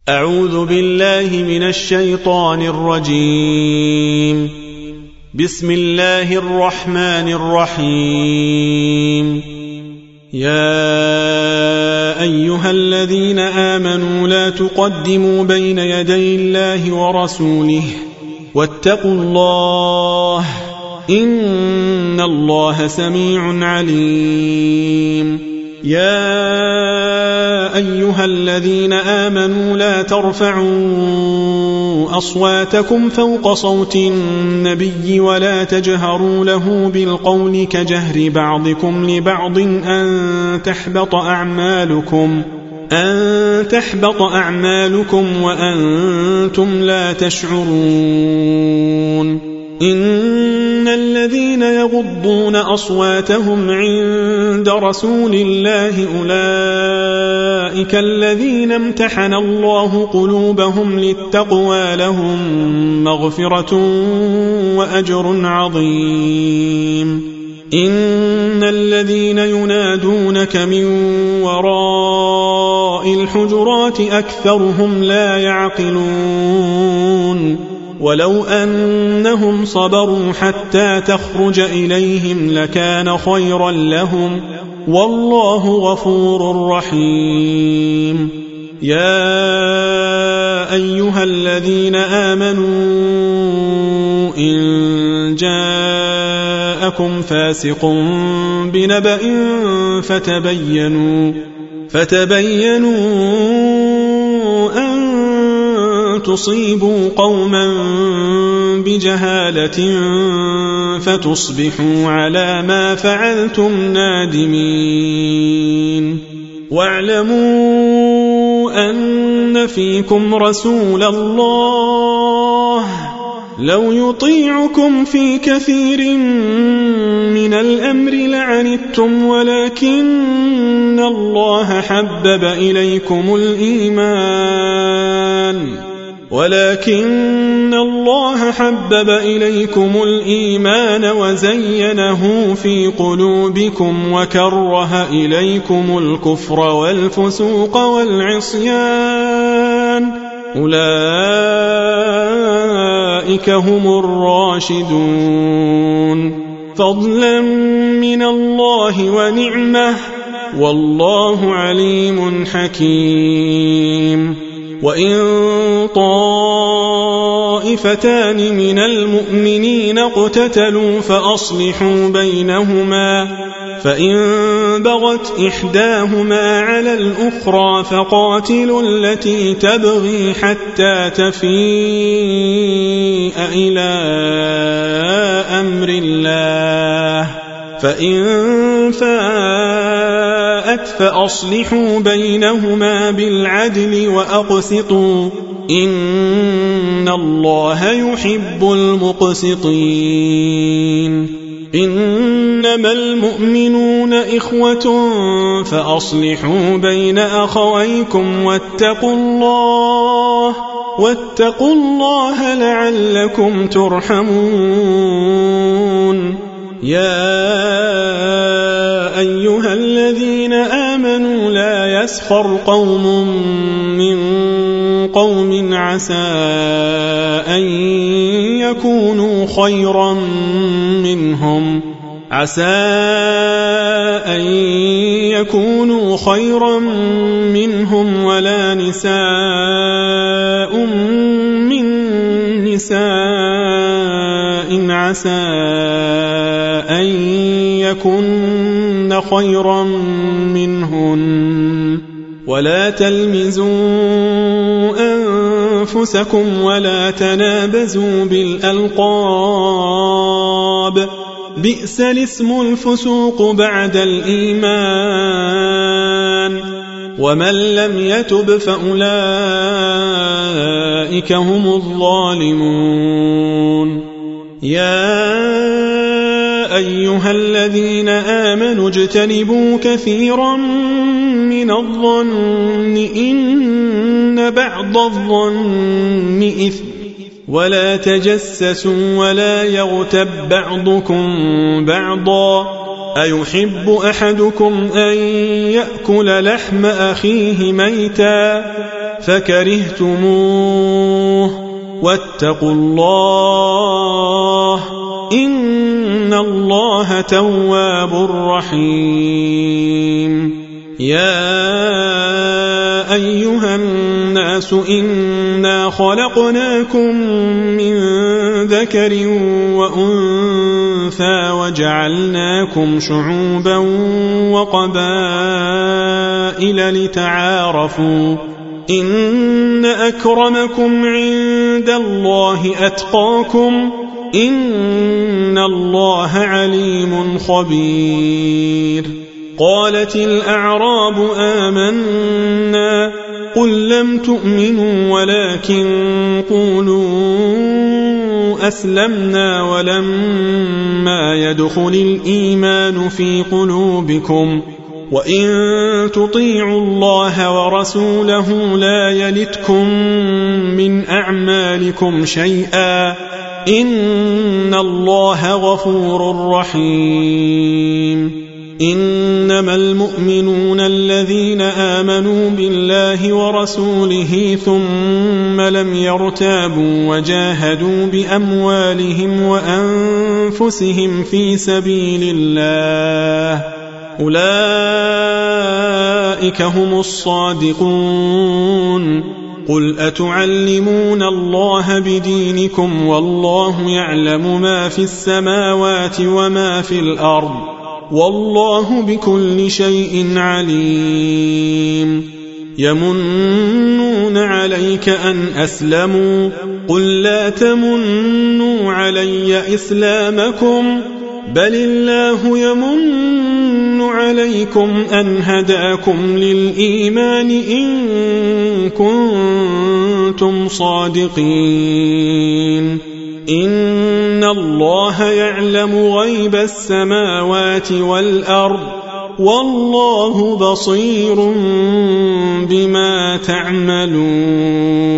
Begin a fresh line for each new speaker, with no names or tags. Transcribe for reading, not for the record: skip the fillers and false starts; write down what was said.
أعوذ بالله من الشيطان الرجيم. بسم الله الرحمن الرحيم. يا أيها الذين آمنوا لا تقدموا بين يدي الله ورسوله واتقوا الله إن الله سميع عليم. يا أيها الذين آمنوا لا ترفعوا أصواتكم فوق صوت النبي ولا تجهروا له بالقول كجهر بعضكم لبعض أن تحبط أعمالكم وأنتم لا تشعرون. إن الذين يغضون أصواتهم عند رسول الله أولئك الذين امتحن الله قلوبهم للتقوى لهم مغفرة وأجر عظيم. إن الذين ينادونك من وراء الحجرات أكثرهم لا يعقلون. ولو أنهم صبروا حتى تخرج إليهم لكان خيرا لهم والله غفور رحيم. يا أيها الذين آمنوا إن جاءكم فاسق بنبأ فتبينوا أن تصيبوا قوما بجهالة فتصبحوا على ما فعلتم نادمين. واعلموا أن فيكم رسول الله لو يطيعكم في كثير من الأمر لعنتم ولكن الله حبب إليكم الإيمان وزينه في قلوبكم وكره إليكم الكفر والفسوق والعصيان أولئك هم الراشدون فضلا من الله ونعمة والله عليم حكيم. وإن طائفتان من المؤمنين اقتتلوا فأصلحوا بينهما فإن بغت إحداهما على الأخرى فقاتلوا التي تبغي حتى تفيء إلى أمر الله فإن فاءت فأصلحوا بينهما بالعدل وأقسطوا إن الله يحب المقسطين. إنما المؤمنون إخوة فأصلحوا بين أخويكم واتقوا الله لعلكم ترحمون. يا أيها الذين آمنوا لا يسخر قوم من قوم عسى أن يكونوا خيرا منهم ولا نساء من نساء عسى أن يكن خيرا منهن ولا تلمزوا أنفسكم ولا تنابزوا بالألقاب بئس الاسم الفسوق بعد الإيمان ومن لم يتب فأولئك هم الظالمون. يا أيها الذين آمنوا اجتنبوا كثيرا من الظن إن بعض الظن إثم ولا تجسسوا ولا يغتب بعضكم بعضا أيحب أحدكم أن يأكل لحم أخيه ميتا فكرهتموه واتقوا الله إن الله تواب رحيم. يا أيها الناس إنا خلقناكم من ذكر وأنثى وجعلناكم شعوبا وقبائل لتعارفوا إن أكرمكم عند الله أتقاكم إن الله عليم خبير. قالت الأعراب آمنا قل لم تؤمنوا ولكن قولوا أسلمنا ولما يدخل الإيمان في قلوبكم وإن تطيعوا الله ورسوله لا يلتكم من أعمالكم شيئا إن الله غفور رحيم. إنما المؤمنون الذين آمنوا بالله ورسوله ثم لم يرتابوا وجاهدوا بأموالهم وأنفسهم في سبيل الله أولئك هم الصادقون. قل أتعلمون الله بدينكم والله يعلم ما في السماوات وما في الأرض والله بكل شيء عليم. يمنون عليك أن أسلموا قل لا تمنوا علي إسلامكم بل الله يمن عليكم أن هداكم للإيمان إن كنتم صادقين. إن الله يعلم غيب السماوات والأرض والله بصير بما تعملون.